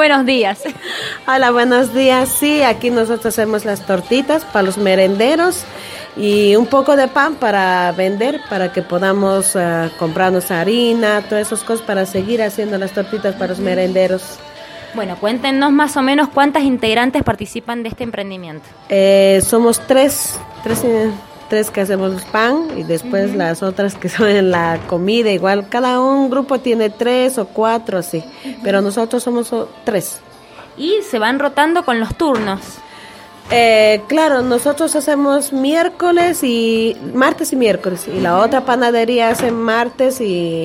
buenos días. Hola, buenos días. Sí, aquí nosotros hacemos las tortitas para los merenderos y un poco de pan para vender, para que podamos comprarnos harina, todas esas cosas para seguir haciendo las tortitas para los merenderos. Bueno, cuéntenos más o menos cuántas integrantes participan de este emprendimiento. Somos tres que hacemos el pan y después las otras que son en la comida. Igual cada un grupo tiene 3 o 4 así, pero nosotros somos 3. Y se van rotando con los turnos. Claro, nosotros hacemos martes y miércoles, y la otra panadería hace miércoles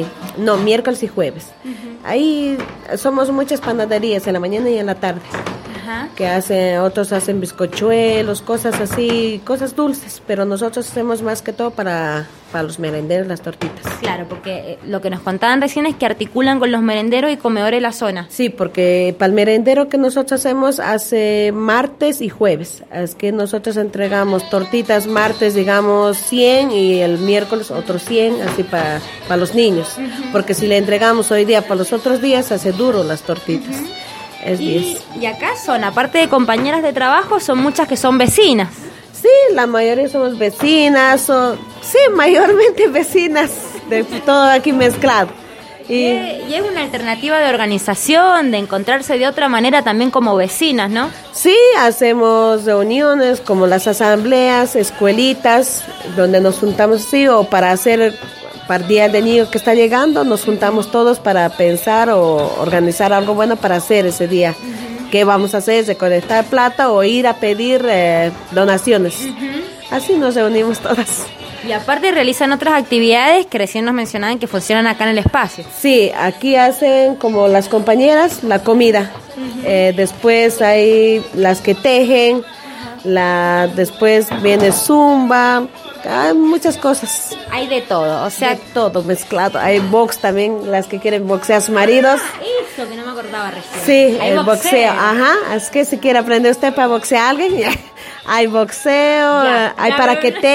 y jueves. Ahí somos muchas panaderías en la mañana y en la tarde. Que otros hacen bizcochuelos, cosas así, cosas dulces, pero nosotros hacemos más que todo para los merenderos, las tortitas. Claro, porque lo que nos contaban recién es que articulan con los merenderos y comedores de la zona. Sí, porque para el merendero que nosotros hacemos hace martes y jueves, es que nosotros entregamos tortitas martes, digamos 100, y el miércoles otros 100, así para los niños, porque si le entregamos hoy día para los otros días, hace duro las tortitas. Y acá son, aparte de compañeras de trabajo, son muchas que son vecinas. Sí, la mayoría somos vecinas, mayormente vecinas, de todo aquí mezclado. Y es una alternativa de organización, de encontrarse de otra manera también como vecinas, ¿no? Sí, hacemos reuniones como las asambleas, escuelitas, donde nos juntamos o para el Día del Niño que está llegando, nos juntamos todos para pensar o organizar algo bueno para hacer ese día. ¿Qué vamos a hacer? ¿Recolectar plata o ir a pedir donaciones? Así nos reunimos todas. Y aparte realizan otras actividades que recién nos mencionaban que funcionan acá en el espacio. Sí, aquí hacen como las compañeras, la comida. Después hay las que tejen, después viene zumba. Hay muchas cosas. Hay de todo, o sea, de todo mezclado. Hay box también, las que quieren boxear a sus maridos. Eso que no me acordaba recién. Sí, hay el boxeo. Es que si quiere aprender usted para boxear a alguien, hay boxeo, hay para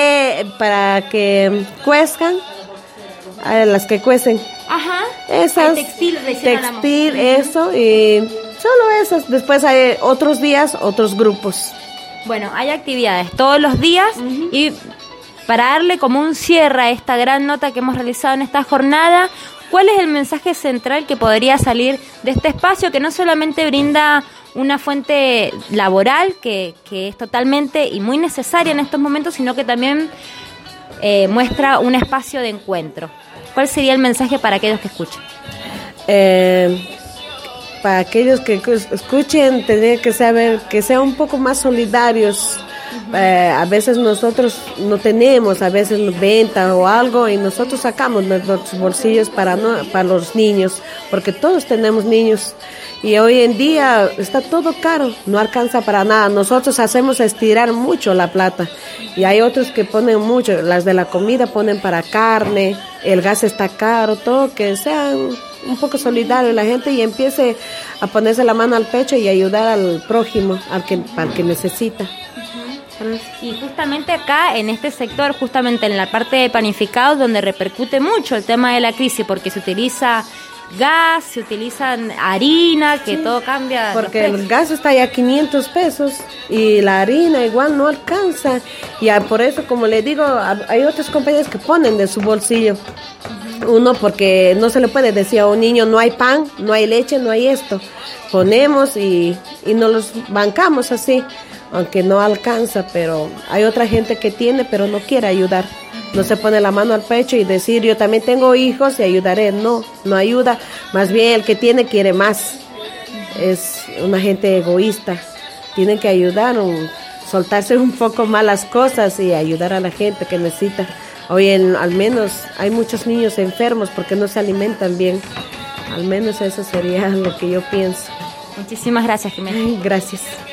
que cuezcan, hay las que cuecen. Esas. Hay textil, eso, y solo esas. Después hay otros días, otros grupos. Bueno, hay actividades todos los días y para darle como un cierre a esta gran nota que hemos realizado en esta jornada, ¿cuál es el mensaje central que podría salir de este espacio que no solamente brinda una fuente laboral, que es totalmente y muy necesaria en estos momentos, sino que también muestra un espacio de encuentro? ¿Cuál sería el mensaje para aquellos que escuchen? Para aquellos que escuchen, tendría que saber que sean un poco más solidarios. A veces nosotros no tenemos, a veces venta o algo, y nosotros sacamos nuestros bolsillos para los niños, porque todos tenemos niños, y hoy en día está todo caro, no alcanza para nada. Nosotros hacemos estirar mucho la plata, y hay otros que ponen mucho, las de la comida ponen para carne, el gas está caro, todo, que sean un poco solidario la gente y empiece a ponerse la mano al pecho y ayudar al prójimo, al que necesita. Y justamente acá, en este sector, justamente en la parte de panificados, donde repercute mucho el tema de la crisis, porque se utiliza gas, se utiliza harina, que todo cambia. Porque el gas está ya a 500 pesos y la harina igual no alcanza. Y por eso, como le digo, hay otras compañías que ponen de su bolsillo. Uno, porque no se le puede decir a un niño, no hay pan, no hay leche, no hay esto. Ponemos y nos los bancamos así, aunque no alcanza, pero hay otra gente que tiene, pero no quiere ayudar. No se pone la mano al pecho y decir, yo también tengo hijos y ayudaré. No ayuda. Más bien el que tiene quiere más. Es una gente egoísta. Tienen que ayudar, soltarse un poco más las cosas y ayudar a la gente que necesita. Hoy al menos hay muchos niños enfermos porque no se alimentan bien. Al menos eso sería lo que yo pienso. Muchísimas gracias, Jimena. Gracias.